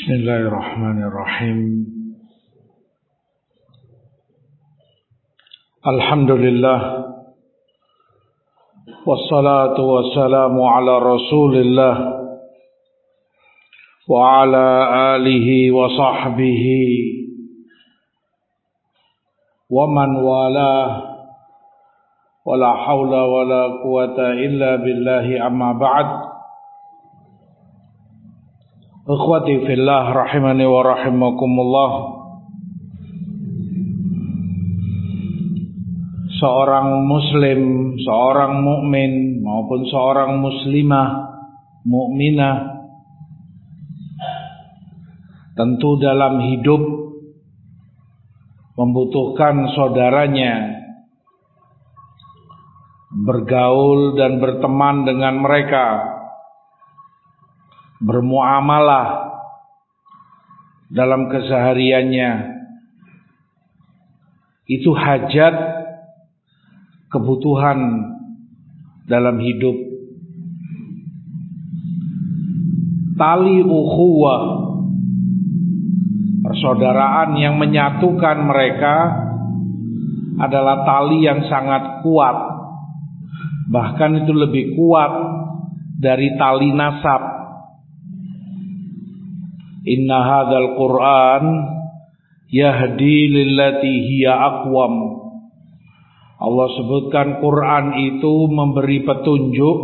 Bismillahirrahmanirrahim. Alhamdulillah. Wassalatu wassalamu ala Rasulillah wa ala alihi wa sahbihi wa man walah. Wala hawla wala quwata illa billahi amma ba'd. Ikhwati fillah rahimani wa rahimakumullah. Seorang muslim, seorang mukmin maupun seorang muslimah, mukminah, tentu dalam hidup membutuhkan saudaranya, bergaul dan berteman dengan mereka, bermuamalah dalam kesehariannya. Itu hajat, kebutuhan dalam hidup. Tali ukhuwah, persaudaraan yang menyatukan mereka adalah tali yang sangat kuat. Bahkan itu lebih kuat dari tali nasab. Inna hadzal Qur'an yahdi lillati hiya aqwam. Allah sebutkan Quran itu memberi petunjuk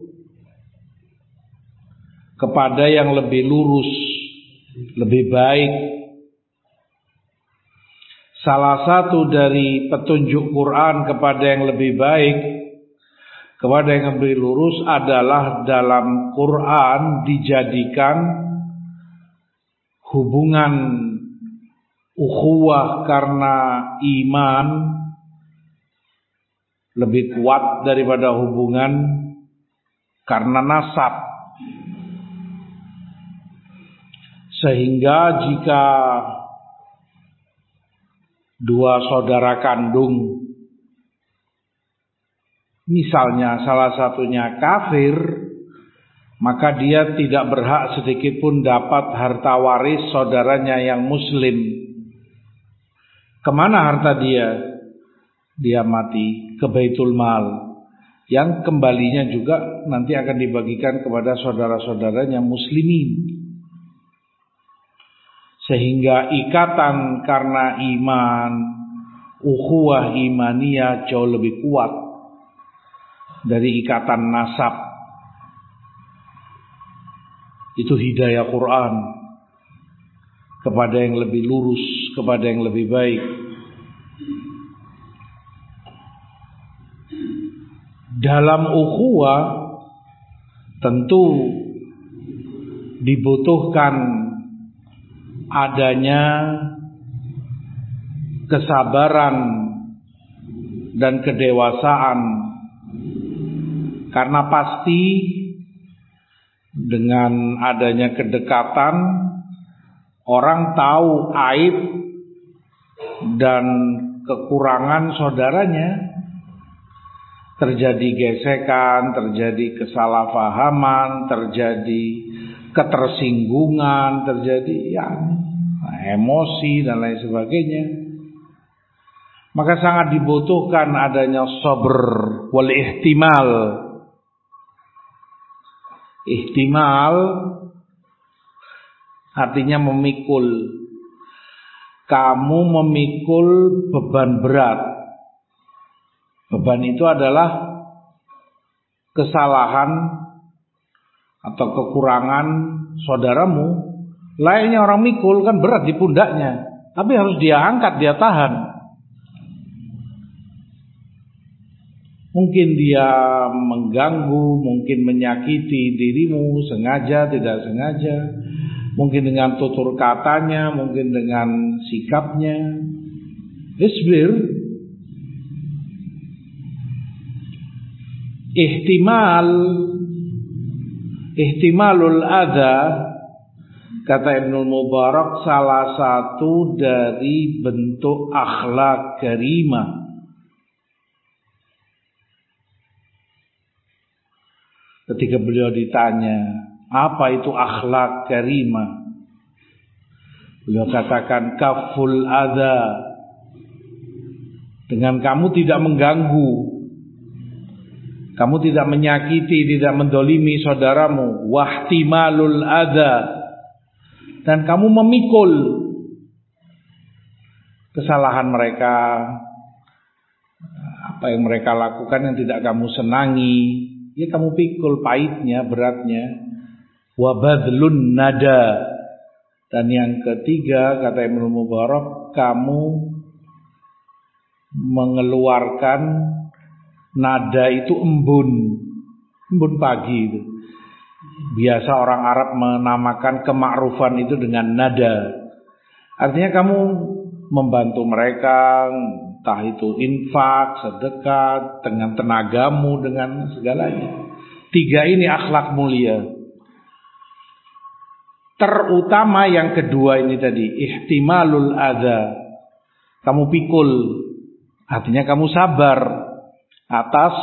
kepada yang lebih lurus, lebih baik. Salah satu dari petunjuk Quran kepada yang lebih baik, kepada yang lebih lurus adalah dalam Quran dijadikan hubungan ukhuwah karena iman lebih kuat daripada hubungan karena nasab. Sehingga jika dua saudara kandung, misalnya salah satunya kafir, maka dia tidak berhak sedikit pun dapat harta waris saudaranya yang muslim. Kemana harta dia? Dia mati ke Baitul Mal, yang kembalinya juga nanti akan dibagikan kepada saudara-saudaranya muslimin. Sehingga ikatan karena iman, ukhuwah imaniyah jauh lebih kuat dari ikatan nasab. Itu hidayah Quran kepada yang lebih lurus, kepada yang lebih baik. Dalam ukhuwah tentu dibutuhkan adanya kesabaran dan kedewasaan, karena pasti dengan adanya kedekatan orang tahu aib dan kekurangan saudaranya. Terjadi gesekan, terjadi kesalahpahaman, terjadi ketersinggungan, terjadi emosi dan lain sebagainya. Maka sangat dibutuhkan adanya sabr wal ihtimal. Ihtimal artinya memikul. Kamu memikul beban berat. Beban itu adalah kesalahan atau kekurangan saudaramu. Lainnya orang mikul kan berat di pundaknya, tapi harus dia angkat, dia tahan. Mungkin dia mengganggu, mungkin menyakiti dirimu sengaja, tidak sengaja. Mungkin dengan tutur katanya, mungkin dengan sikapnya. Isbir. Ihtimalul adha, kata Ibnu Mubarak, salah satu dari bentuk akhlak karimah. Ketika beliau ditanya, apa itu akhlak karimah? Beliau katakan kaful adza, dengan kamu tidak mengganggu, kamu tidak menyakiti, tidak mendolimi saudaramu. Wahtimalul adza, dan kamu memikul kesalahan mereka, apa yang mereka lakukan yang tidak kamu senangi, ya kamu pikul pahitnya, beratnya. Wabadlun nada, dan yang ketiga kata Ibnu Mubarak, kamu mengeluarkan nada itu embun pagi itu. Biasa orang Arab menamakan kemakrufan itu dengan nada. Artinya kamu membantu mereka, entah itu infak, sedekah, dengan tenagamu, dengan segalanya. 3 ini akhlak mulia. Terutama yang kedua ini tadi, ihtimalul adza. Kamu pikul, artinya kamu sabar atas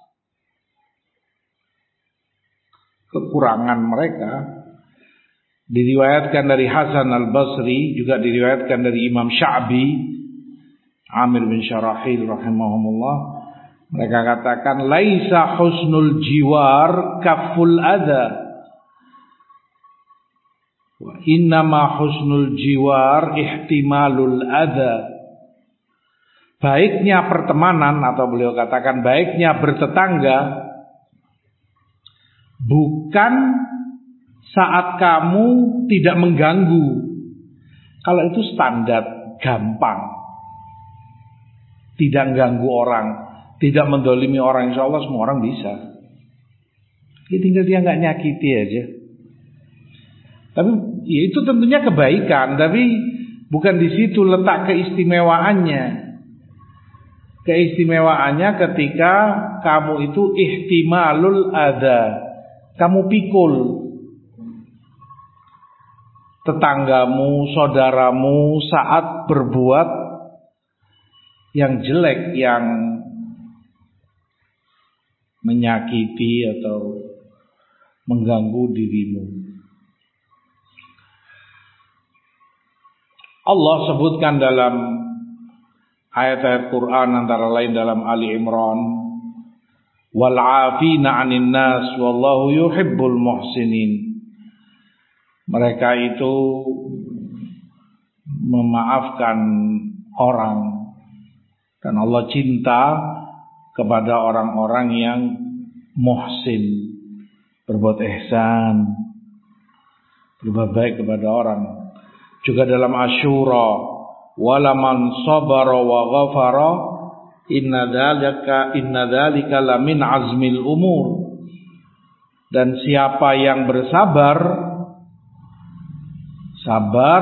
kekurangan mereka. Diriwayatkan dari Hasan al-Basri, juga diriwayatkan dari Imam Sya'bi, Amir bin Syarahil rahimahumullah. Mereka katakan, laisa husnul jiwar kaful adza, wa innama husnul jiwar ihtimalul adza. Baiknya pertemanan, atau beliau katakan baiknya bertetangga, bukan saat kamu tidak mengganggu. Kalau itu standar, gampang, tidak mengganggu orang, tidak mendolimi orang, insya Allah semua orang bisa. Tinggal dia nggak nyakiti aja. Tapi ya itu tentunya kebaikan, tapi bukan di situ letak keistimewaannya. Keistimewaannya ketika kamu itu ihtimalul adza, kamu pikul tetanggamu, saudaramu saat berbuat yang jelek, yang menyakiti atau mengganggu dirimu. Allah sebutkan dalam ayat-ayat Quran, antara lain dalam Ali Imran, wal 'afina 'anil nas wallahu yuhibbul muhsinin. Mereka itu memaafkan orang, dan Allah cinta kepada orang-orang yang muhsin, berbuat ihsan, berbuat baik kepada orang. Juga dalam Asyura, walaman sabara wa ghafara inna dzalika lamin azmil umur. Dan siapa yang bersabar, sabar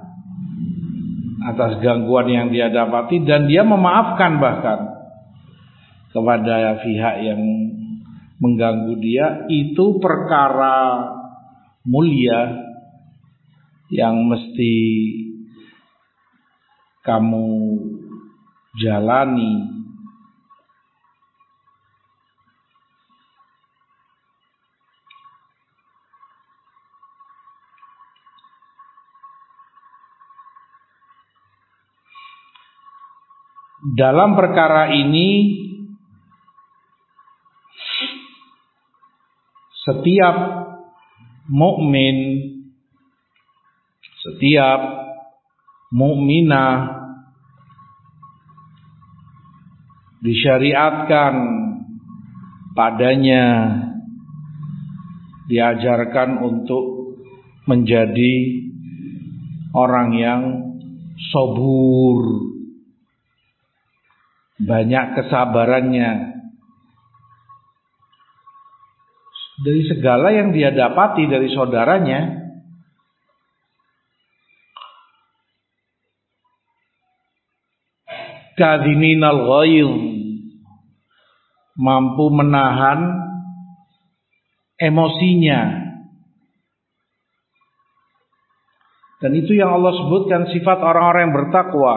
atas gangguan yang dia dapati, dan dia memaafkan bahkan kepada pihak yang mengganggu dia, itu perkara mulia yang mesti kamu jalani. Dalam perkara ini, setiap mukmin, setiap mukminah disyariatkan padanya, diajarkan untuk menjadi orang yang sabur, banyak kesabarannya dari segala yang dia dapati dari saudaranya. Kadhiminal ghaidh, mampu menahan emosinya. Dan itu yang Allah sebutkan sifat orang-orang yang bertakwa.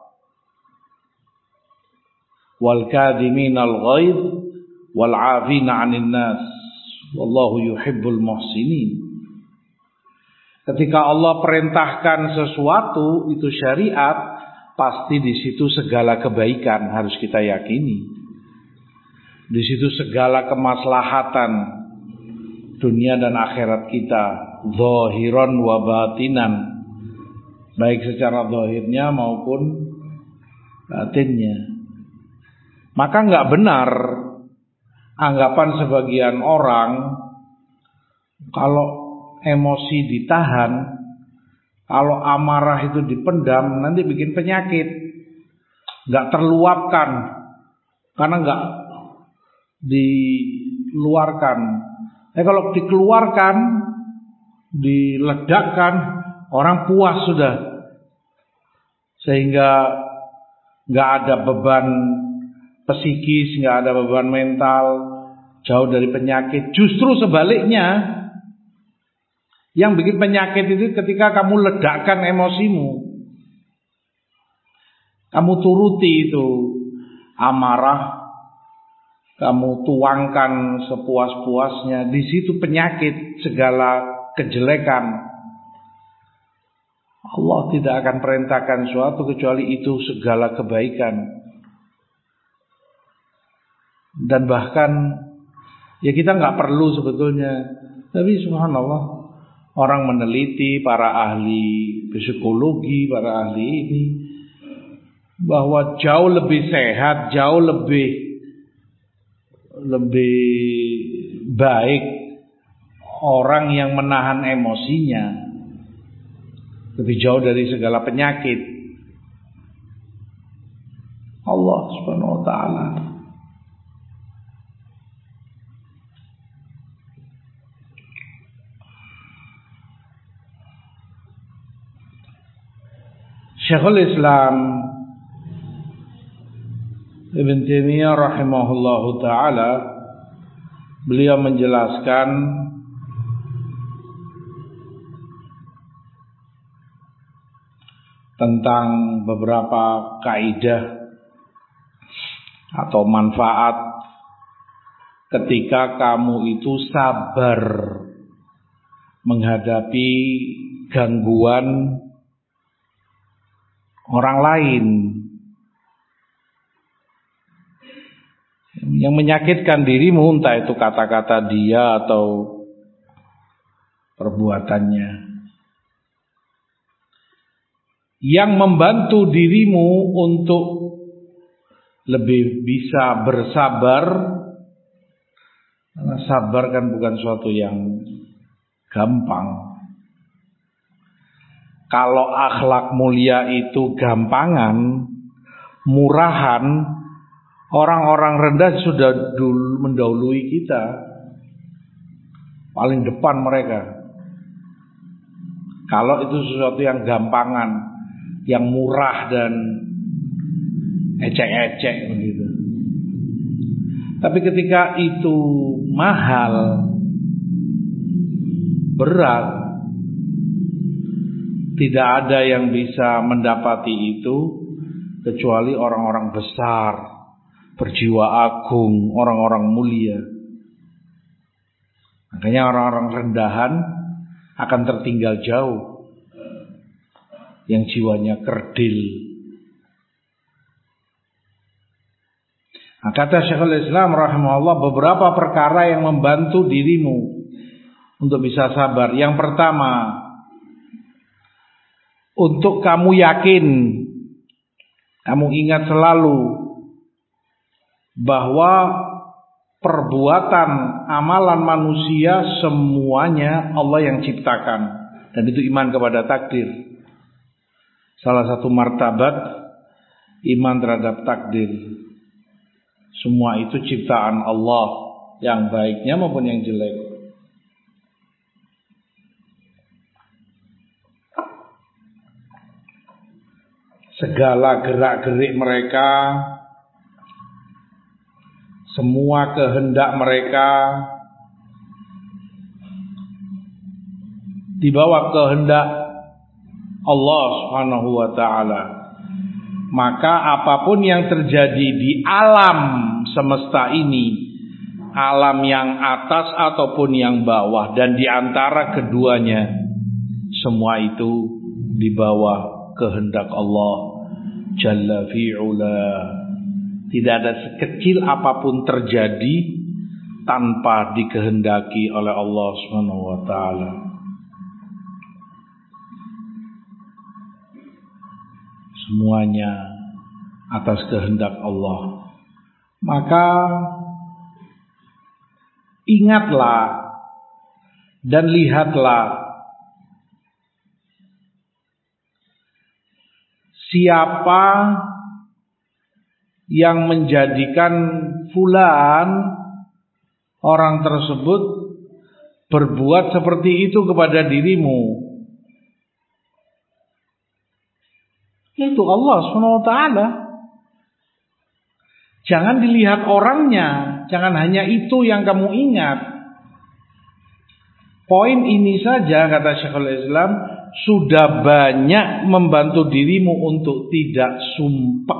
Wal kadhiminal ghaidh wal 'afina 'anil nas wallahu yuhibbul muhsinin. Ketika Allah perintahkan sesuatu itu syariat, pasti di situ segala kebaikan harus kita yakini. Di situ segala kemaslahatan dunia dan akhirat kita, zahiran wa batinan, baik secara zahirnya maupun batinnya. Maka enggak benar anggapan sebagian orang kalau emosi ditahan, kalau amarah itu dipendam, nanti bikin penyakit. Enggak terluapkan karena enggak diluarkan. Kalau dikeluarkan, diledakkan, orang puas sudah. Sehingga enggak ada beban psikis, enggak ada beban mental, jauh dari penyakit. Justru sebaliknya, yang bikin penyakit itu ketika kamu ledakkan emosimu, kamu turuti itu amarah, kamu tuangkan sepuas-puasnya. Di situ penyakit, segala kejelekan. Allah tidak akan perintahkan suatu kecuali itu segala kebaikan. Dan bahkan ya kita nggak perlu sebetulnya, tapi subhanallah, orang meneliti, para ahli psikologi, para ahli ini, bahwa jauh lebih sehat, jauh lebih baik orang yang menahan emosinya, lebih jauh dari segala penyakit. Allah Subhanahu wa taala. Syekhul Islam Ibn Taimiyah rahimahullahu ta'ala, beliau menjelaskan tentang beberapa kaidah atau manfaat ketika kamu itu sabar menghadapi gangguan orang lain yang menyakitkan dirimu, entah itu kata-kata dia atau perbuatannya, yang membantu dirimu untuk lebih bisa bersabar. Karena sabar kan bukan suatu yang gampang. Kalau akhlak mulia itu gampangan, murahan, orang-orang rendah sudah mendahului kita, paling depan mereka. Kalau itu sesuatu yang gampangan, yang murah dan ecek-ecek begitu. Tapi ketika itu mahal, berat, tidak ada yang bisa mendapati itu kecuali orang-orang besar, berjiwa agung, orang-orang mulia. Makanya orang-orang rendahan akan tertinggal jauh, yang jiwanya kerdil. Nah, kata Syekhul Islam rahimahullah, beberapa perkara yang membantu dirimu untuk bisa sabar. Yang pertama, untuk kamu yakin, kamu ingat selalu bahwa perbuatan amalan manusia semuanya Allah yang ciptakan, dan itu iman kepada takdir. Salah satu martabat iman terhadap takdir. Semua itu ciptaan Allah, yang baiknya maupun yang jelek. Segala gerak-gerik mereka, semua kehendak mereka di bawah kehendak Allah Subhanahu wa taala. Maka apapun yang terjadi di alam semesta ini, alam yang atas ataupun yang bawah, dan di antara keduanya, semua itu di bawah kehendak Allah Jalla fi'ula. Tidak ada sekecil apapun terjadi tanpa dikehendaki oleh Allah Subhanahu wa taala. Semuanya atas kehendak Allah. Maka ingatlah dan lihatlah siapa yang menjadikan fulan, orang tersebut berbuat seperti itu kepada dirimu. Itu Allah SWT. Jangan dilihat orangnya, jangan hanya itu yang kamu ingat. Poin ini saja, kata Syekhul Islam, sudah banyak membantu dirimu untuk tidak sumpah,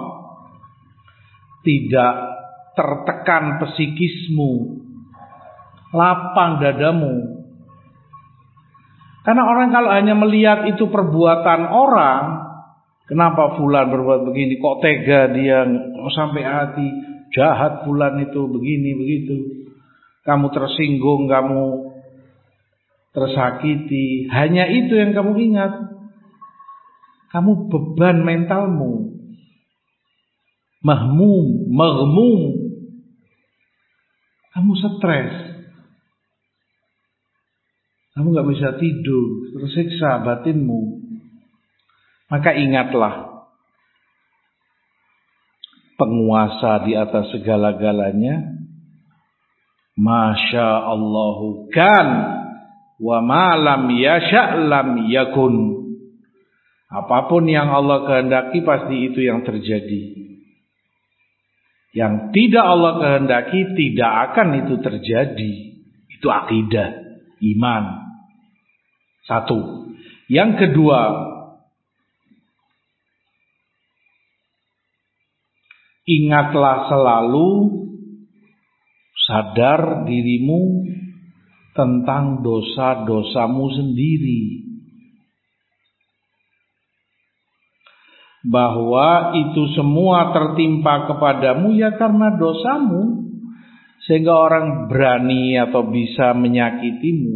tidak tertekan psikismu, lapang dadamu. Karena orang kalau hanya melihat itu perbuatan orang, kenapa fulan berbuat begini, kok tega dia, kok sampai hati, jahat fulan itu begini begitu. Kamu tersinggung, kamu tersakiti, hanya itu yang kamu ingat. Kamu beban mentalmu, maghmum, kamu stres, kamu gak bisa tidur, tersiksa batinmu. Maka ingatlah, penguasa di atas segala-galanya, Masya Allahu kan, wa ma lam yasha' lam yakun. Apapun yang Allah kehendaki pasti itu yang terjadi. Yang tidak Allah kehendaki tidak akan itu terjadi. Itu akidah, iman. Satu. Yang kedua, ingatlah selalu, sadar dirimu tentang dosa-dosamu sendiri. Bahwa itu semua tertimpa kepadamu ya karena dosamu. Sehingga orang berani atau bisa menyakitimu.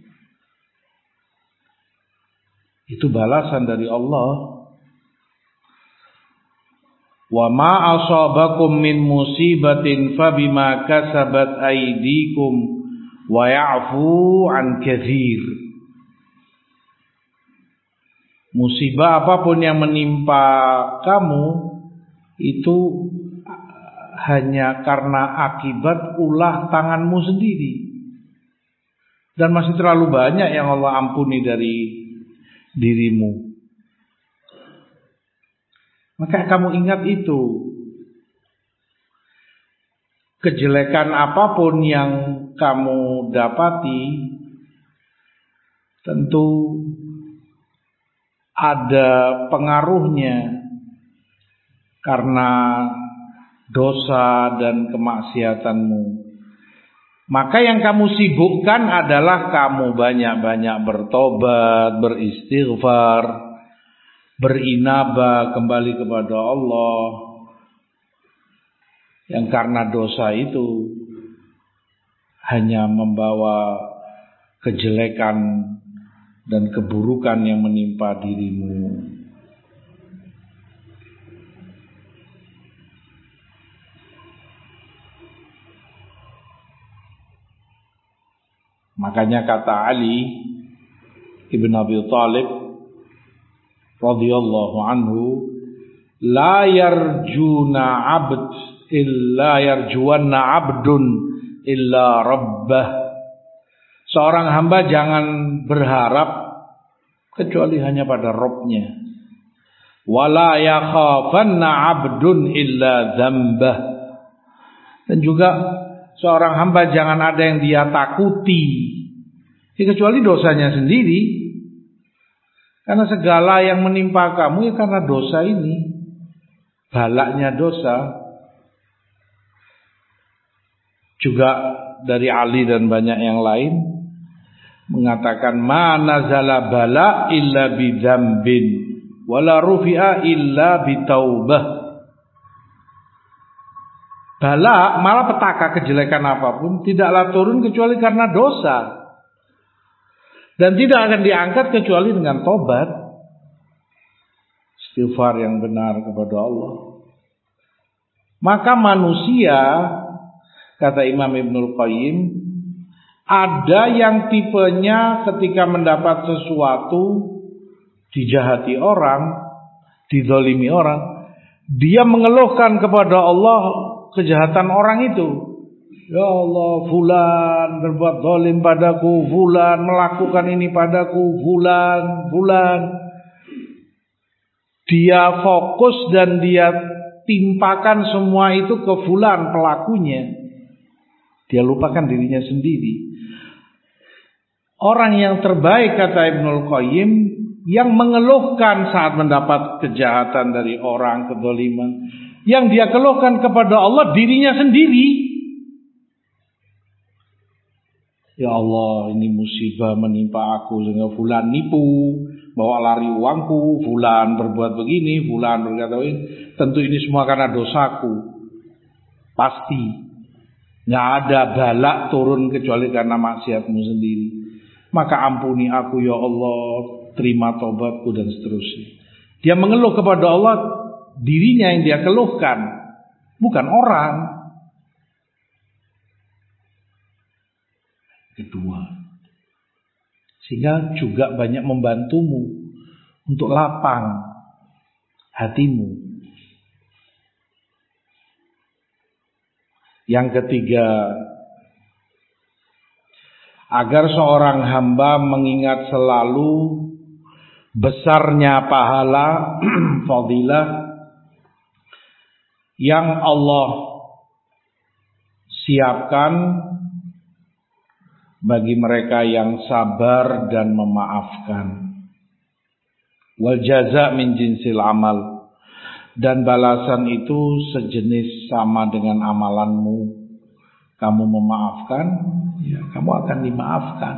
Itu balasan dari Allah. Wa ma asabakum min musibatin fabima kasabat aydikum wa ya'fu an katsir. Musibah apapun yang menimpa kamu itu hanya karena akibat ulah tanganmu sendiri. Dan masih terlalu banyak yang Allah ampuni dari dirimu. Maka kamu ingat itu. Kejelekan apapun yang kamu dapati tentu ada pengaruhnya karena dosa dan kemaksiatanmu. Maka yang kamu sibukkan adalah kamu banyak-banyak bertobat, beristighfar, berinabah kembali kepada Allah. Yang karena dosa itu hanya membawa kejelekan dan keburukan yang menimpa dirimu. Makanya kata Ali ibn Abi Thalib radhiyallahu anhu, la yarjuwanna abdun illa rabbah. Seorang hamba jangan berharap kecuali hanya pada Rabb-Nya. Wala yakhafanna abdun illa dzambah. Dan juga seorang hamba jangan ada yang dia takuti kecuali dosanya sendiri. Karena segala yang menimpa kamu ya karena dosa ini. Balaknya dosa. Juga dari Ali dan banyak yang lain, mengatakan ma nazala bala illa bidzambin wala rufi'a illa bitaubah. Bala, malapetaka, kejelekan apapun tidaklah turun kecuali karena dosa, dan tidak akan diangkat kecuali dengan tobat, istighfar yang benar kepada Allah. Maka manusia, kata Imam Ibnul Qayyim, ada yang tipenya ketika mendapat sesuatu, dijahati orang, dizalimi orang, dia mengeluhkan kepada Allah kejahatan orang itu. Ya Allah, fulan berbuat zalim padaku, fulan melakukan ini padaku, fulan. Dia fokus dan dia timpakan semua itu ke fulan pelakunya. Dia lupakan dirinya sendiri. Orang yang terbaik, kata Ibnul Qayyim, yang mengeluhkan saat mendapat kejahatan dari orang, kezaliman, yang dia keluhkan kepada Allah dirinya sendiri. Ya Allah, ini musibah menimpa aku sehingga fulan nipu, bawa lari uangku, fulan berbuat begini, fulan berkata ini. Tentu ini semua karena dosaku. Pasti. Nggak ada bala turun kecuali karena maksiatmu sendiri. Maka ampuni aku ya Allah, terima tobatku dan seterusnya. Dia mengeluh kepada Allah, dirinya yang dia keluhkan, bukan orang. Kedua, sehingga juga banyak membantumu untuk lapang hatimu. Yang ketiga, agar seorang hamba mengingat selalu besarnya pahala fadilah yang Allah siapkan bagi mereka yang sabar dan memaafkan. Wal jaza min jinsil amal, dan balasan itu sejenis sama dengan amalanmu. Kamu memaafkan, ya kamu akan dimaafkan.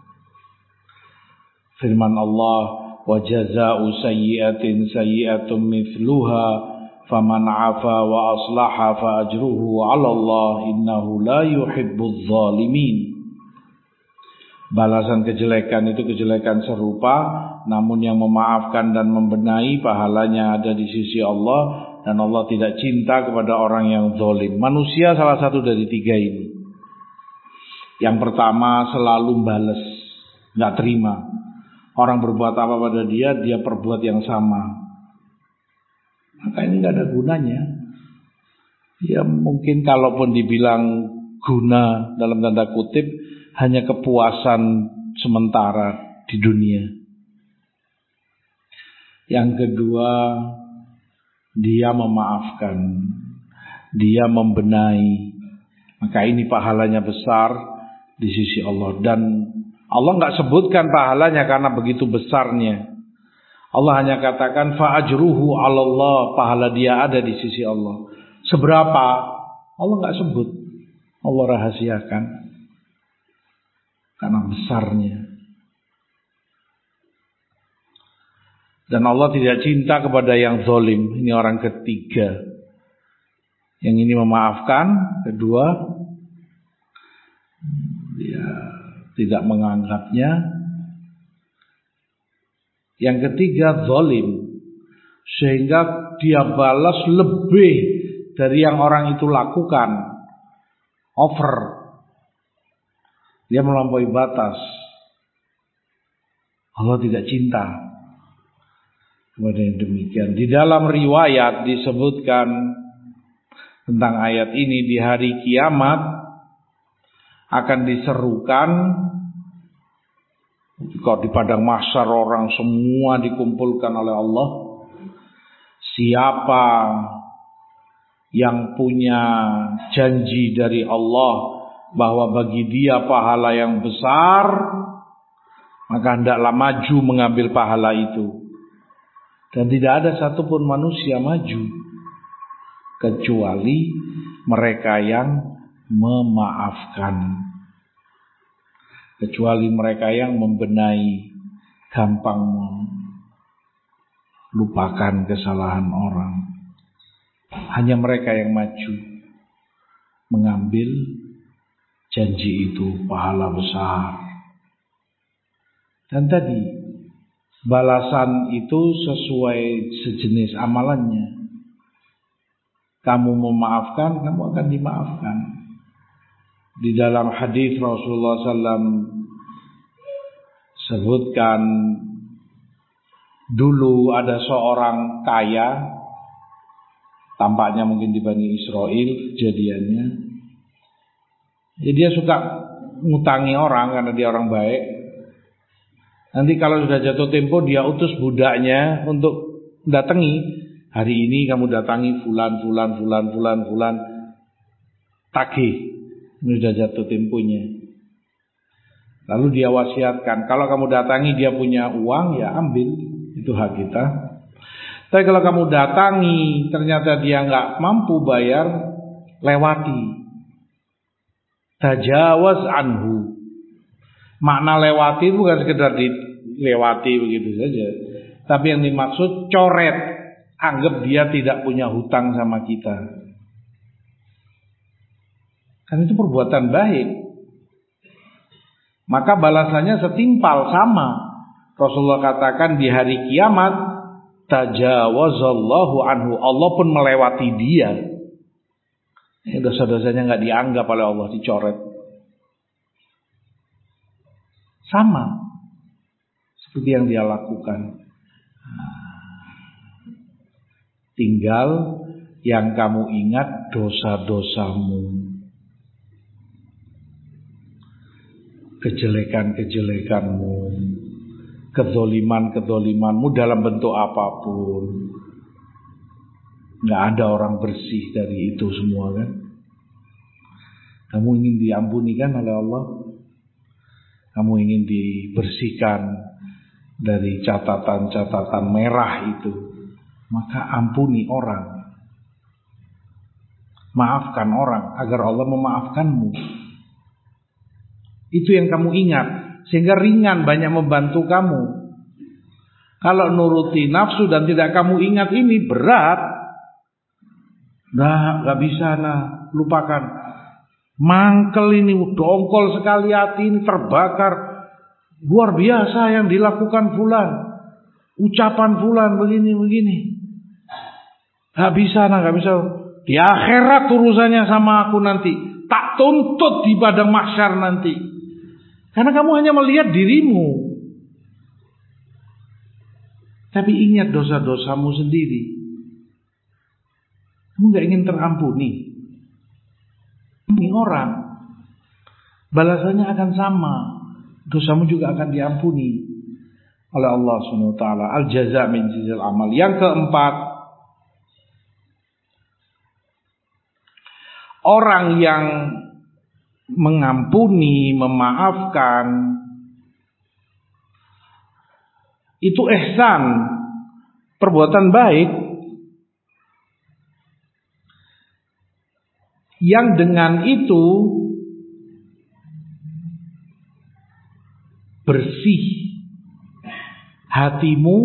Firman Allah, wa jazaa'u sayyi'atin sayyi'atun mithluha faman 'afa wa aslaha fa ajruhu 'ala Allah innahu la yuhibbudz zalimin. Balasan kejelekan itu kejelekan serupa, namun yang memaafkan dan membenahi pahalanya ada di sisi Allah, dan Allah tidak cinta kepada orang yang zalim. Manusia salah satu dari tiga ini. Yang pertama, selalu balas, nggak terima. Orang berbuat apa pada dia, dia perbuat yang sama. Maka ini nggak ada gunanya. Ya mungkin kalaupun dibilang guna dalam tanda kutip, hanya kepuasan sementara di dunia. Yang kedua, dia memaafkan, dia membenahi. Maka ini pahalanya besar di sisi Allah. Dan Allah nggak sebutkan pahalanya karena begitu besarnya. Allah hanya katakan fa'ajruhu 'ala Allah, pahala dia ada di sisi Allah. Seberapa? Allah nggak sebut. Allah rahasiakan karena besarnya. Dan Allah tidak cinta kepada yang zalim. Ini orang ketiga. Yang ini memaafkan, kedua dia tidak menganggapnya. Yang ketiga zalim, sehingga dia balas lebih dari yang orang itu lakukan. Over. Dia melampaui batas. Allah tidak cinta kepada yang demikian. Di dalam riwayat disebutkan tentang ayat ini, di hari kiamat akan diserukan, kalau di padang mahsyar orang semua dikumpulkan oleh Allah. Siapa yang punya janji dari Allah bahwa bagi dia pahala yang besar, maka hendaklah maju mengambil pahala itu. Dan tidak ada satupun manusia maju kecuali mereka yang memaafkan. kecuali mereka yang membenahi, gampang melupakan kesalahan orang. Hanya mereka yang maju mengambil janji itu pahala besar. Dan tadi balasan itu sesuai sejenis amalannya. Kamu memaafkan, kamu akan dimaafkan. Di dalam hadis Rasulullah SAW sebutkan, dulu ada seorang kaya, tampaknya mungkin di Bani Israel kejadiannya. Jadi dia suka ngutangi orang karena dia orang baik. Nanti kalau sudah jatuh tempo dia utus budaknya untuk datangi. Hari ini kamu datangi fulan, tagih. Ini sudah jatuh temponya. Lalu dia wasiatkan, kalau kamu datangi dia punya uang, ya ambil, itu hak kita. Tapi kalau kamu datangi ternyata dia nggak mampu bayar, lewati. Tajawaz anhu. Makna lewati bukan sekedar dilewati begitu saja, tapi yang dimaksud coret, anggap dia tidak punya hutang sama kita. Kan itu perbuatan baik, maka balasannya setimpal sama. Rasulullah katakan di hari kiamat, tajawazallahu anhu, Allah pun melewati dia. Dosa-dosanya nggak dianggap oleh Allah, dicoret. Sama seperti yang dia lakukan. Tinggal yang kamu ingat dosa-dosamu, kejelekan-kejelekanmu, kezolimanmu dalam bentuk apapun. Nggak ada orang bersih dari itu semua kan. Kamu ingin diampuni kan oleh Allah? Kamu ingin dibersihkan dari catatan-catatan merah itu, maka ampuni orang, maafkan orang agar Allah memaafkanmu. Itu yang kamu ingat, sehingga ringan, banyak membantu kamu. Kalau nuruti nafsu dan tidak kamu ingat ini berat. Nah, gak bisa, lupakan. Mangkel ini, dongkol sekali hati ini, terbakar. Luar biasa yang dilakukan fulan, ucapan fulan begini. Gak bisa. Di akhirat urusannya sama aku nanti, tak tuntut di padang mahsyar nanti. Karena kamu hanya melihat dirimu, tapi ingat dosa-dosamu sendiri. Kamu gak ingin terampuni. Ini orang, balasannya akan sama. Dosamu juga akan diampuni oleh Allah SWT. Al-jaza' min jinsil amal. Yang keempat, orang yang mengampuni, memaafkan, itu ihsan, perbuatan baik, yang dengan itu bersih hatimu,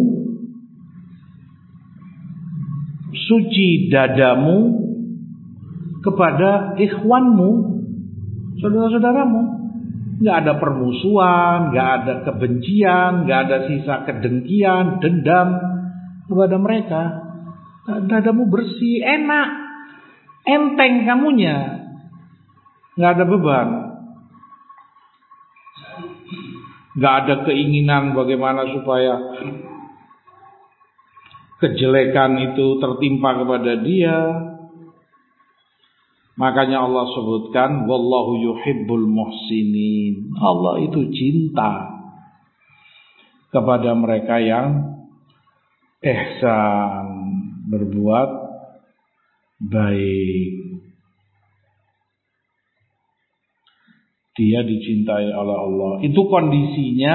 suci dadamu kepada ikhwanmu, saudara-saudaramu. Gak ada permusuhan, gak ada kebencian, gak ada sisa kedengkian, dendam kepada mereka. Dadamu bersih, enak, enteng kamunya, gak ada beban. Gak ada keinginan bagaimana supaya kejelekan itu tertimpa kepada dia. Makanya Allah sebutkan, wallahu yuhibbul muhsinin. Allah itu cinta kepada mereka yang ihsan, berbuat baik. Dia dicintai oleh Allah. Itu kondisinya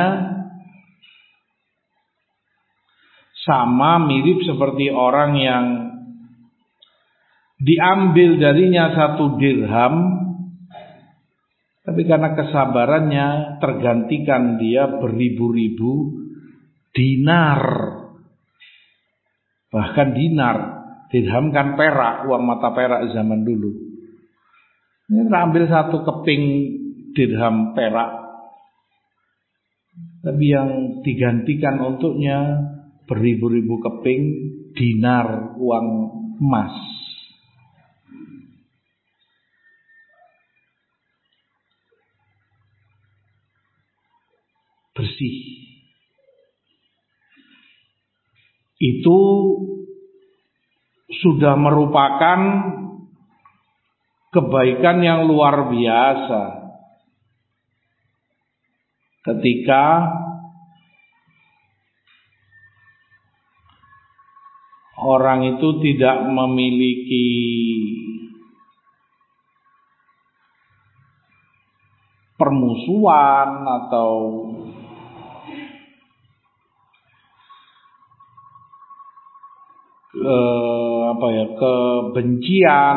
sama mirip seperti orang yang diambil darinya 1 dirham, Tapi karena kesabarannya tergantikan dia beribu-ribu dinar. Bahkan dinar, dirham kan perak, uang mata perak zaman dulu. Ini ambil satu keping dirham perak, tapi yang digantikan untuknya beribu-ribu keping dinar, uang emas. Bersih. Itu sudah merupakan kebaikan yang luar biasa ketika orang itu tidak memiliki permusuhan atau kebencian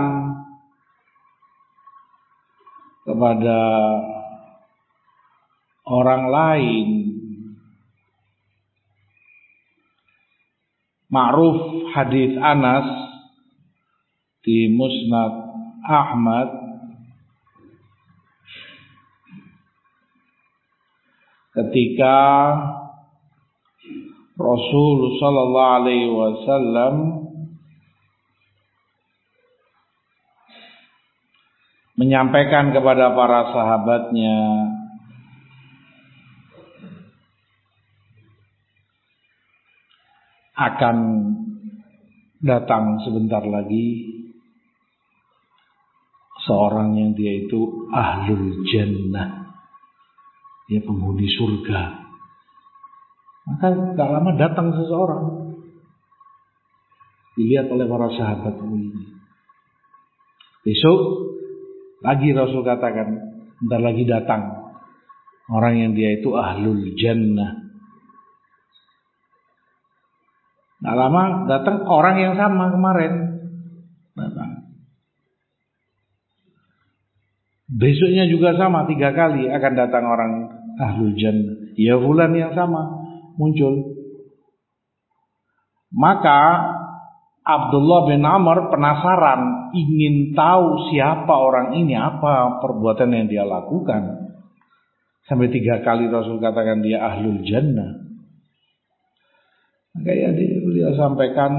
kepada orang lain. Ma'ruf hadis Anas di Musnad Ahmad ketika Rasul sallallahu alaihi wasallam menyampaikan kepada para sahabatnya, akan datang sebentar lagi seorang yang dia itu ahlul jannah, dia penghuni surga. Maka tak lama datang seseorang, dilihat oleh para sahabat ini. Besok lagi Rasul katakan, bentar lagi datang orang yang dia itu ahlul jannah. Tak lama datang orang yang sama kemarin. Datang. Besoknya juga sama, 3 kali akan datang orang ahlul jannah. Ya fulan yang sama muncul. Maka Abdullah bin Amr penasaran, ingin tahu siapa orang ini, apa perbuatan yang dia lakukan. Sampai 3 kali Rasul katakan dia ahlul jannah. Maka ya dia sampaikan,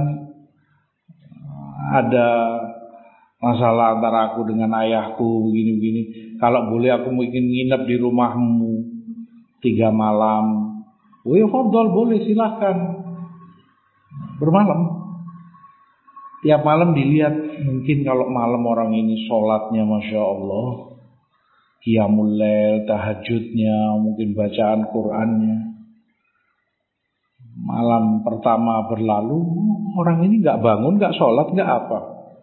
ada masalah antara aku dengan ayahku begini-begini. Kalau boleh aku mungkin nginep di rumahmu 3 malam. Oh ya fadhol, boleh, silahkan. Bermalam. Tiap malam dilihat, mungkin kalau malam orang ini sholatnya Masya Allah, qiyamul lail, tahajudnya, mungkin bacaan Qur'annya. Malam pertama berlalu, orang ini gak bangun, gak sholat, gak apa.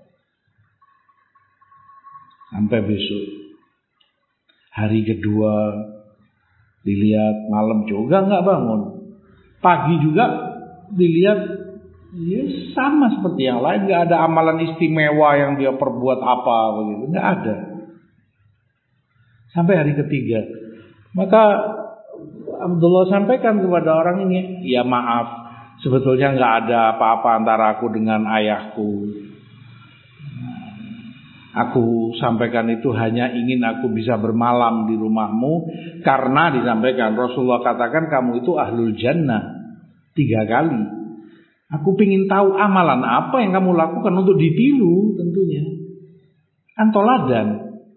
Sampai besok. Hari kedua dilihat, malam juga gak bangun. Pagi juga dilihat, ya sama seperti yang lain, gak ada amalan istimewa yang dia perbuat apa begitu, gak ada. Sampai hari ketiga, maka Abdullah sampaikan kepada orang ini, ya maaf, sebetulnya gak ada apa-apa antara aku dengan ayahku. Aku sampaikan itu hanya ingin aku bisa bermalam di rumahmu, karena disampaikan Rasulullah katakan kamu itu ahlul jannah 3 kali. Aku ingin tahu amalan apa yang kamu lakukan untuk ditiru, tentunya kan toladan,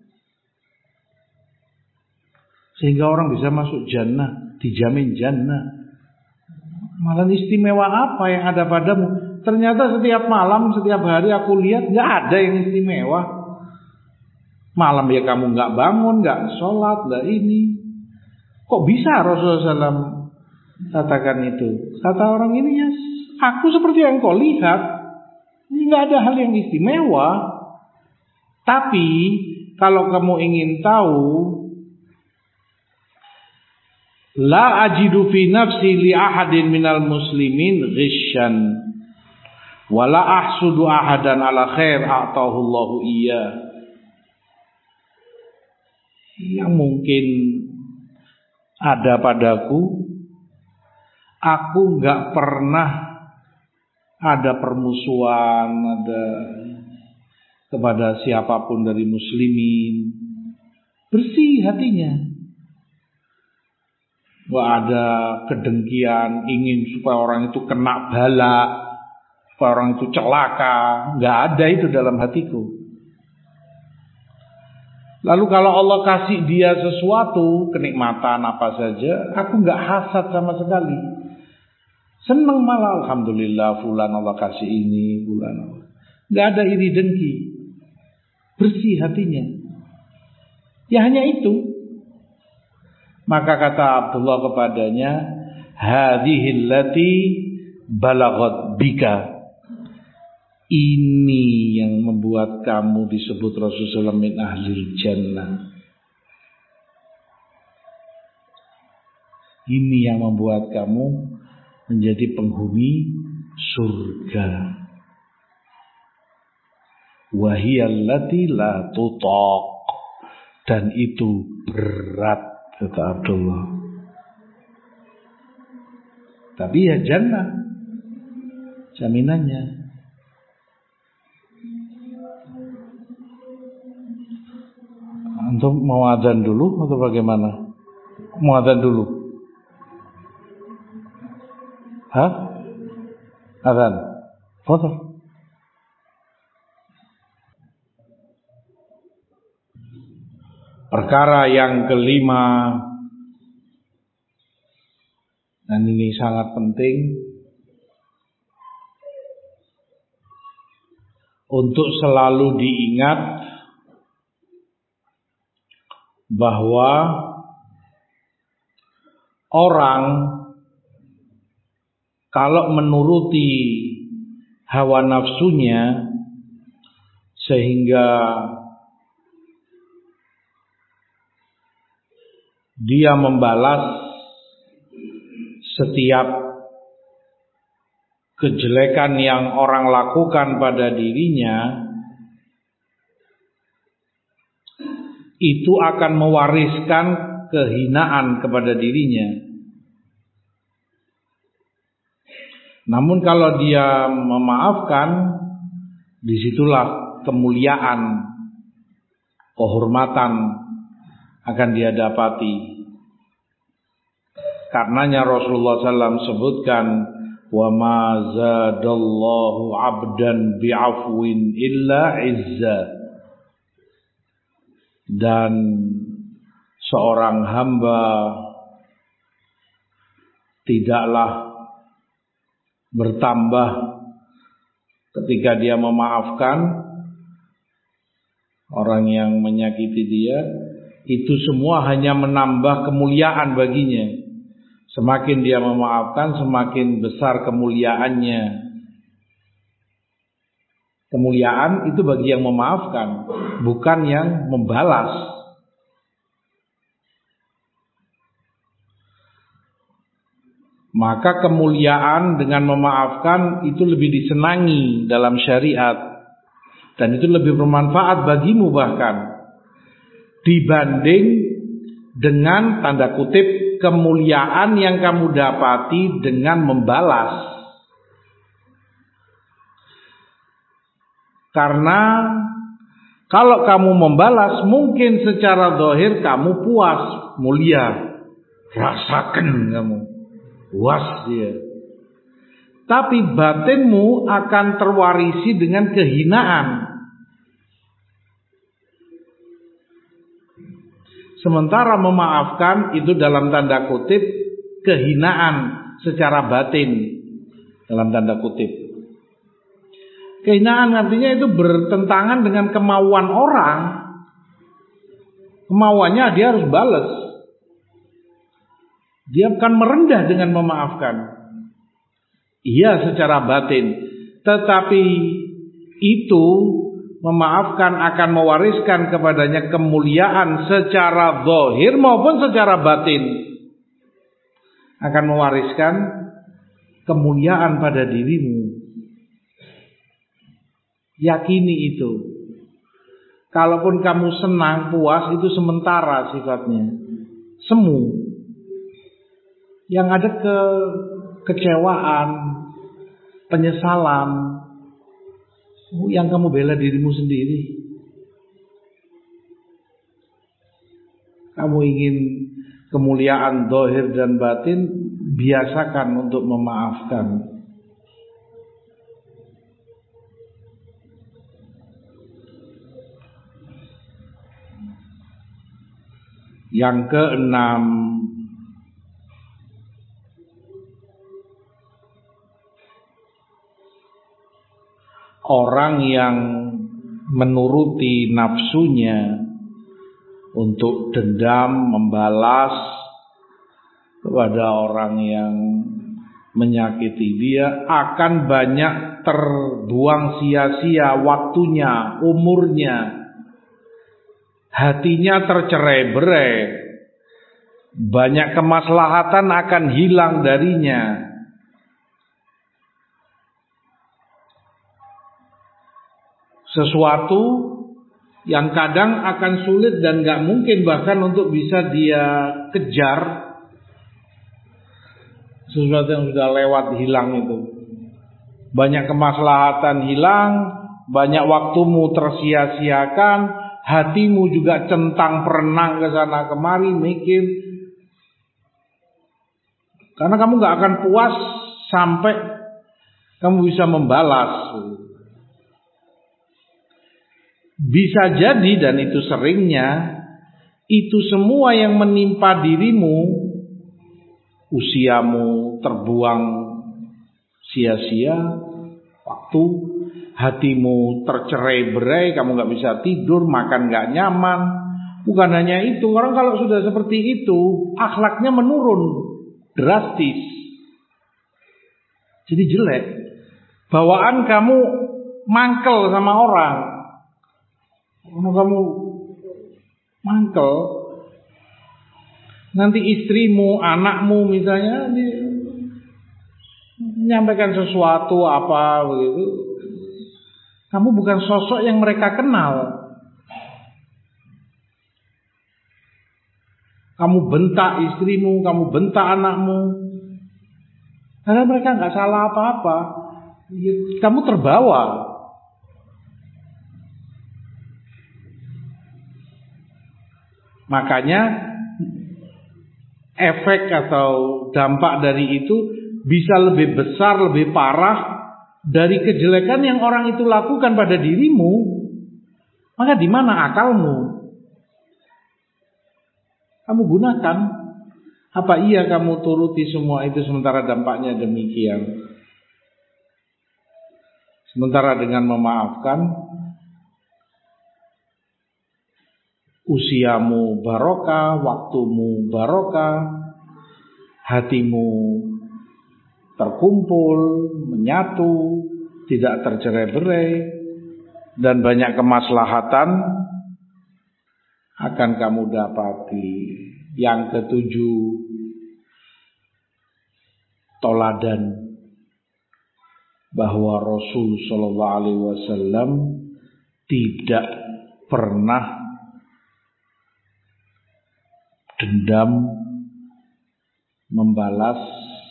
sehingga orang bisa masuk jannah, dijamin jannah. Amalan istimewa apa yang ada padamu? Ternyata setiap malam, setiap hari aku lihat gak ada yang istimewa. Malam ya kamu gak bangun, gak sholat, gak ini. Kok bisa Rasulullah SAW katakan itu? Kata orang ini, ya aku seperti yang kau lihat, ini gak ada hal yang istimewa. Tapi kalau kamu ingin tahu, la ajidu fi nafsi li ahadin minal muslimin ghisyan wala ahsudu ahadan ala khair a'tahu Allahu iya. yang mungkin ada padaku, aku nggak pernah ada permusuhan, ada kepada siapapun dari muslimin. Bersih hatinya. Nggak ada kedengkian, ingin supaya orang itu kena bala, supaya orang itu celaka. Nggak ada itu dalam hatiku. Lalu kalau Allah kasih dia sesuatu, kenikmatan apa saja, aku nggak hasad sama sekali. Senang malah, alhamdulillah, fulan Allah kasih ini, fulan Allah. Nggak ada iri dengki. Bersih hatinya. Ya hanya itu. Maka kata Abdullah kepadanya, hadhil lati balagat bika. Ini yang membuat kamu disebut Rasulullah min ahlil jannah. Ini yang membuat kamu menjadi penghuni surga. Wahiyallati la tutaq. Dan itu berat, kata Abdullah. Tapi ya jannah jaminannya. Antum mau adzan dulu atau bagaimana? Mau adzan dulu? Hah? Adzan? Foto? Perkara yang kelima, dan ini sangat penting untuk selalu diingat, bahwa orang kalau menuruti hawa nafsunya sehingga dia membalas setiap kejelekan yang orang lakukan pada dirinya, itu akan mewariskan kehinaan kepada dirinya. Namun kalau dia memaafkan, disitulah kemuliaan, kehormatan akan dia dapati. Karenanya Rasulullah SAW sebutkan, wa ma zadallahu abdan bi'afwin illa izza. Dan seorang hamba tidaklah bertambah ketika dia memaafkan orang yang menyakiti dia, itu semua hanya menambah kemuliaan baginya. Semakin dia memaafkan, semakin besar kemuliaannya. Kemuliaan itu bagi yang memaafkan, bukan yang membalas. Maka kemuliaan dengan memaafkan itu lebih disenangi dalam syariat, dan itu lebih bermanfaat bagimu bahkan dibanding dengan tanda kutip kemuliaan yang kamu dapati dengan membalas. Karena kalau kamu membalas, mungkin secara zahir kamu puas, mulia, rasakan kamu puas dia. Tapi batinmu akan terwarisi dengan kehinaan. Sementara memaafkan itu dalam tanda kutip kehinaan secara batin, dalam tanda kutip. Kehinaan artinya itu bertentangan dengan kemauan orang. Kemauannya dia harus balas. Dia akan merendah dengan memaafkan. Iya secara batin. Tetapi itu memaafkan akan mewariskan kepadanya kemuliaan secara zahir maupun secara batin. Akan mewariskan kemuliaan pada dirimu. Yakini itu. Kalaupun kamu senang, puas, itu sementara sifatnya. Semu. Yang ada kekecewaan, penyesalan, yang kamu bela dirimu sendiri. Kamu ingin kemuliaan zahir dan batin, biasakan untuk memaafkan. Yang keenam, orang yang menuruti nafsunya untuk dendam, membalas kepada orang yang menyakiti dia, akan banyak terbuang sia-sia waktunya, umurnya. Hatinya tercerai-berai, banyak kemaslahatan akan hilang darinya. Sesuatu yang kadang akan sulit dan gak mungkin bahkan untuk bisa dia kejar. Sesuatu yang sudah lewat hilang itu. Banyak kemaslahatan hilang, banyak waktumu tersia-siakan. Hatimu juga centang perenang ke sana kemari mikir. Karena kamu gak akan puas sampai kamu bisa membalas. Bisa jadi, dan itu seringnya, itu semua yang menimpa dirimu, usiamu terbuang sia-sia, waktu, hatimu tercerai-berai, kamu gak bisa tidur, makan gak nyaman. Bukan hanya itu, orang kalau sudah seperti itu, akhlaknya menurun drastis. Jadi jelek. Bawaan kamu mangkel sama orang. Kalau kamu mangkel, nanti istrimu, anakmu misalnya menyampaikan sesuatu apa begitu, kamu bukan sosok yang mereka kenal. Kamu bentak istrimu, kamu bentak anakmu, karena mereka nggak salah apa-apa. Kamu terbawa. Makanya efek atau dampak dari itu bisa lebih besar, lebih parah dari kejelekan yang orang itu lakukan pada dirimu. Maka di mana akalmu? Kamu gunakan. Apa iya kamu turuti semua itu sementara dampaknya demikian? Sementara dengan memaafkan, usiamu barokah, waktumu barokah, hatimu terkumpul, menyatu, tidak tercerai-berai, dan banyak kemaslahatan akan kamu dapati. Yang ketujuh, toladan bahwa Rasul Shallallahu Alaihi Wasallam tidak pernah dendam, membalas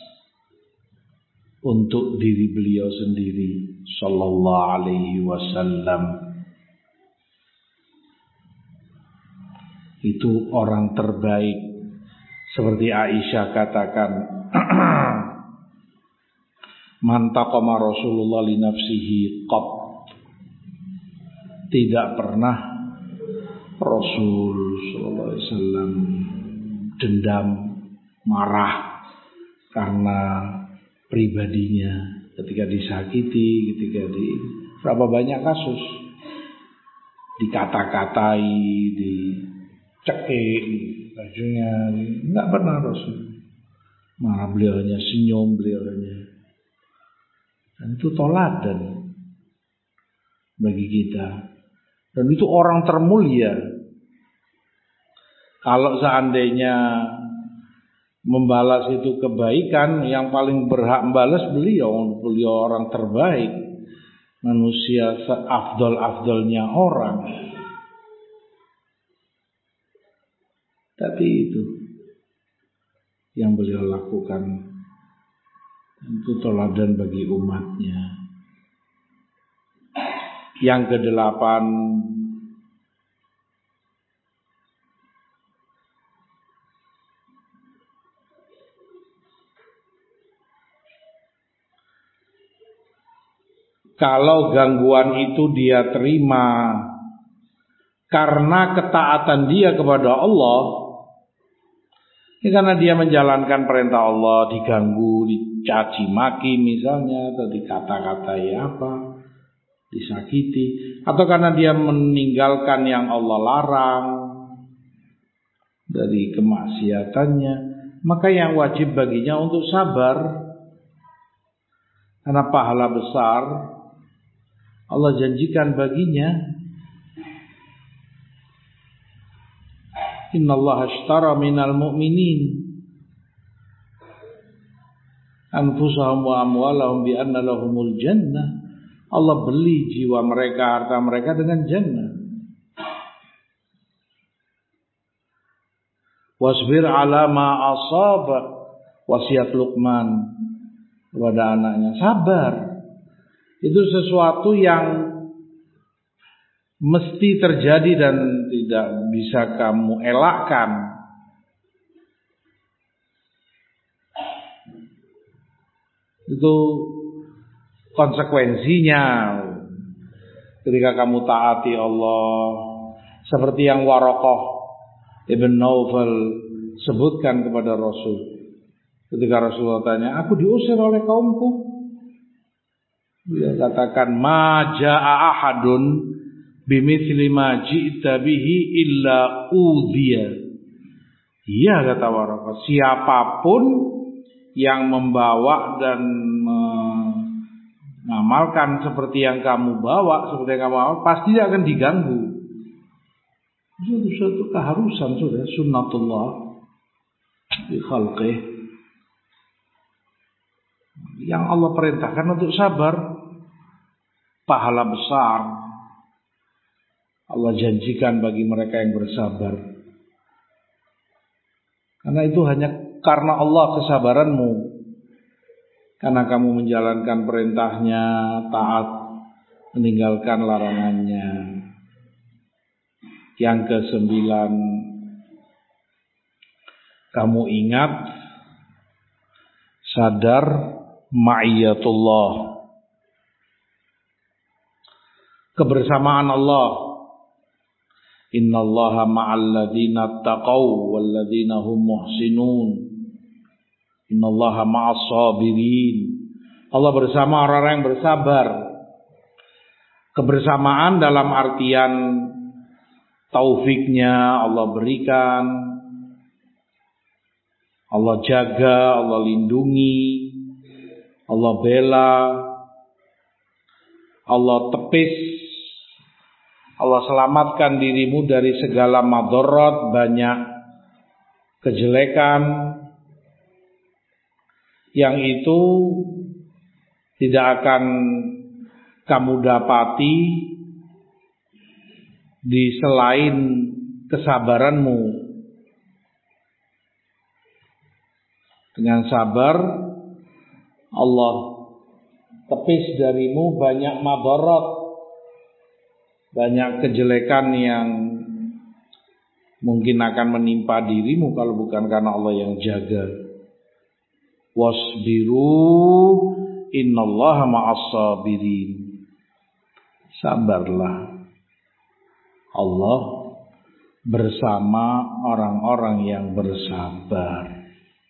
untuk diri beliau sendiri Sallallahu Alaihi Wasallam. Itu orang terbaik. Seperti Aisyah katakan, man taqama Rasulullah li nafsihi qat. Tidak pernah Rasul Sallallahu Alaihi Wasallam dendam, marah karena pribadinya ketika disakiti, berapa banyak kasus dikata-katai, dicekik bajunya, enggak pernah Rasul marah. Beliau hanya senyum, beliau hanya, dan itu toladan bagi kita, dan itu orang termulia. Kalau seandainya membalas itu kebaikan, yang paling berhak membalas beliau orang terbaik, manusia seafdol-afdolnya orang. Tapi itu yang beliau lakukan, itu teladan bagi umatnya. Yang kedelapan, kalau gangguan itu dia terima karena ketaatan dia kepada Allah, ini karena dia menjalankan perintah Allah, diganggu, dicaci maki misalnya, atau dikata-katai apa, disakiti, atau karena dia meninggalkan yang Allah larang dari kemaksiatannya, maka yang wajib baginya untuk sabar. Karena pahala besar Allah janjikan baginya. Innallaha ashtara minal mu'minin anfusahum wa amwalahum bi anna lahumul jannah. Allah beli jiwa mereka, harta mereka dengan jannah. Wasbir ala ma asaba, wasiat Luqman kepada anaknya. Sabar itu sesuatu yang mesti terjadi dan tidak bisa kamu elakkan. Itu konsekuensinya ketika kamu taati Allah, seperti yang Waraqah ibn Naufal sebutkan kepada Rasul. Ketika Rasulullah tanya, aku diusir oleh kaumku, dia katakan, ma jaa ahadun bimithli ma ji'ta bihi illa udhiya. Iya, kata Waraqah, siapapun yang membawa dan mengamalkan seperti yang kamu bawa, seperti yang kamu bawa, pasti akan diganggu. Itu suatu keharusan, sudah sunnatullah di khalqih. Yang Allah perintahkan untuk sabar, pahala besar Allah janjikan bagi mereka yang bersabar. Karena itu hanya karena Allah kesabaranmu, karena kamu menjalankan perintahnya, taat, meninggalkan larangannya. Yang ke-9, kamu ingat, sadar ma'iyatullah, kebersamaan Allah. Innallaha ma'al ladzina taqaw wal ladzina hum muhsinun. Innallaha ma'as sabirin. Allah bersama orang-orang yang bersabar. Kebersamaan dalam artian taufiknya Allah berikan, Allah jaga, Allah lindungi, Allah bela, Allah tepis, Allah selamatkan dirimu dari segala madarat, banyak kejelekan yang itu tidak akan kamu dapati di selain kesabaranmu. Dengan sabar Allah tepis darimu banyak madarat, banyak kejelekan yang mungkin akan menimpa dirimu kalau bukan karena Allah yang jaga. Wasbiru innallaha ma'as sabirin. Sabarlah, Allah bersama orang-orang yang bersabar.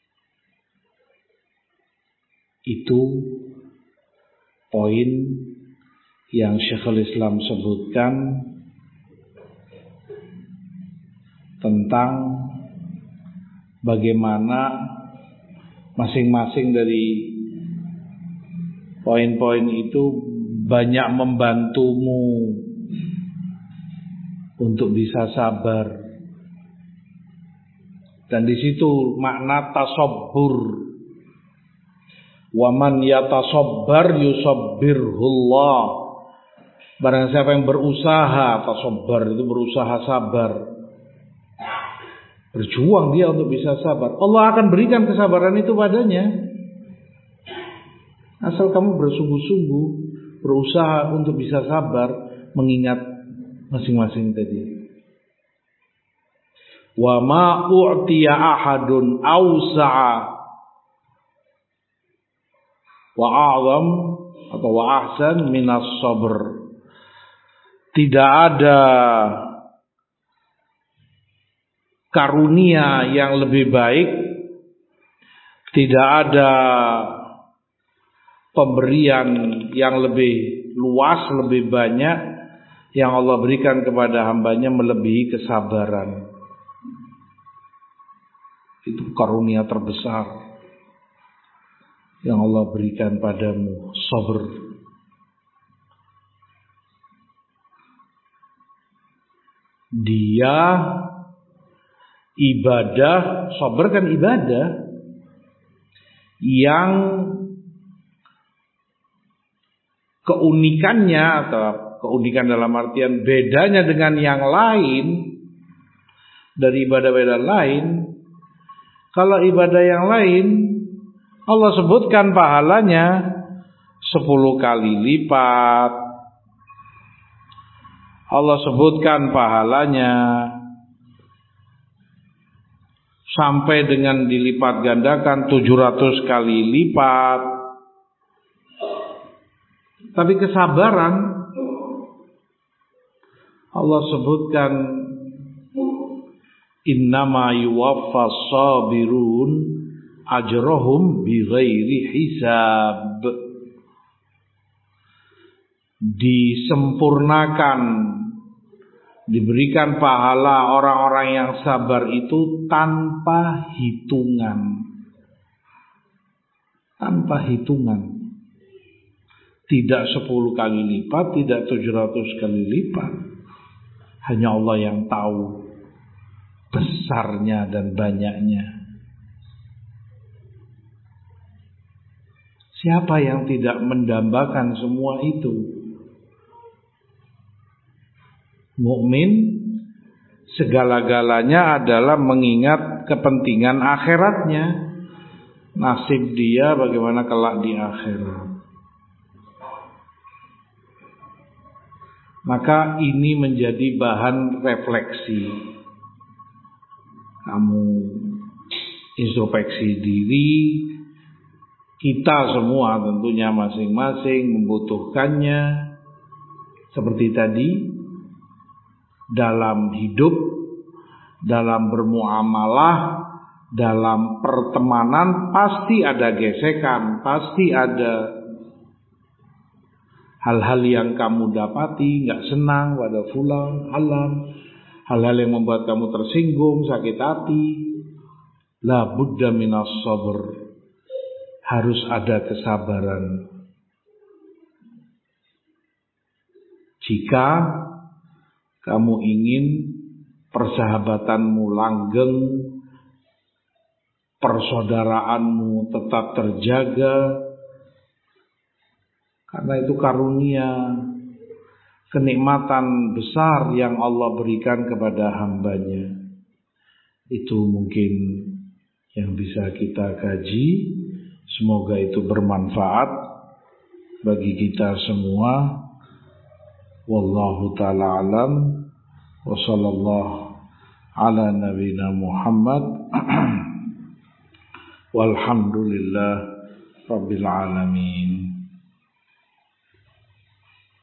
Itu poin yang Syekhul Islam sebutkan tentang bagaimana masing-masing dari poin-poin itu banyak membantumu untuk bisa sabar. Dan di situ makna tasabbur. Wa man yatasabbar yusabbirhullah. Barang siapa yang berusaha, tasabar itu berusaha sabar, Berjuang dia untuk bisa sabar. Allah akan berikan kesabaran itu padanya. Asal kamu bersungguh-sungguh berusaha untuk bisa sabar, mengingat masing-masing tadi. Wa ma u'tiya ahadun awsa'a wa a'zam atau wa ahsan minas sabr. Tidak ada karunia yang lebih baik, tidak ada pemberian yang lebih luas, lebih banyak yang Allah berikan kepada hambanya melebihi kesabaran. Itu karunia terbesar yang Allah berikan padamu, sabar. Dia ibadah, sabar kan ibadah yang keunikannya, atau keunikan dalam artian bedanya dengan yang lain, dari ibadah-ibadah lain. Kalau ibadah yang lain Allah sebutkan pahalanya 10 kali lipat, Allah sebutkan pahalanya sampai dengan dilipat gandakan 700 kali lipat. Tapi kesabaran Allah sebutkan innama yuwaffas sabirun ajrahum bighairi hisab. Disempurnakan, diberikan pahala orang-orang yang sabar itu tanpa hitungan. Tanpa hitungan. Tidak 10 kali lipat, tidak 700 kali lipat. Hanya Allah yang tahu besarnya dan banyaknya. Siapa yang tidak mendambakan semua itu? Mukmin segala-galanya adalah mengingat kepentingan akhiratnya. Nasib dia bagaimana kelak di akhirat. Maka ini menjadi bahan refleksi. Kamu introspeksi diri. Kita semua tentunya masing-masing membutuhkannya. Seperti tadi, dalam hidup, dalam bermuamalah, dalam pertemanan pasti ada gesekan, pasti ada hal-hal yang kamu dapati gak senang pada fulan, hal-hal yang membuat kamu tersinggung, sakit hati. La budda minas sabr. Harus ada kesabaran. Jika kamu ingin persahabatanmu langgeng, persaudaraanmu tetap terjaga, karena itu karunia, kenikmatan besar yang Allah berikan kepada hambanya. Itu mungkin yang bisa kita kaji. Semoga itu bermanfaat bagi kita semua. Wallahu ta'ala alam. Wa sallallahu ala nabina Muhammad. Walhamdulillah Rabbil alamin.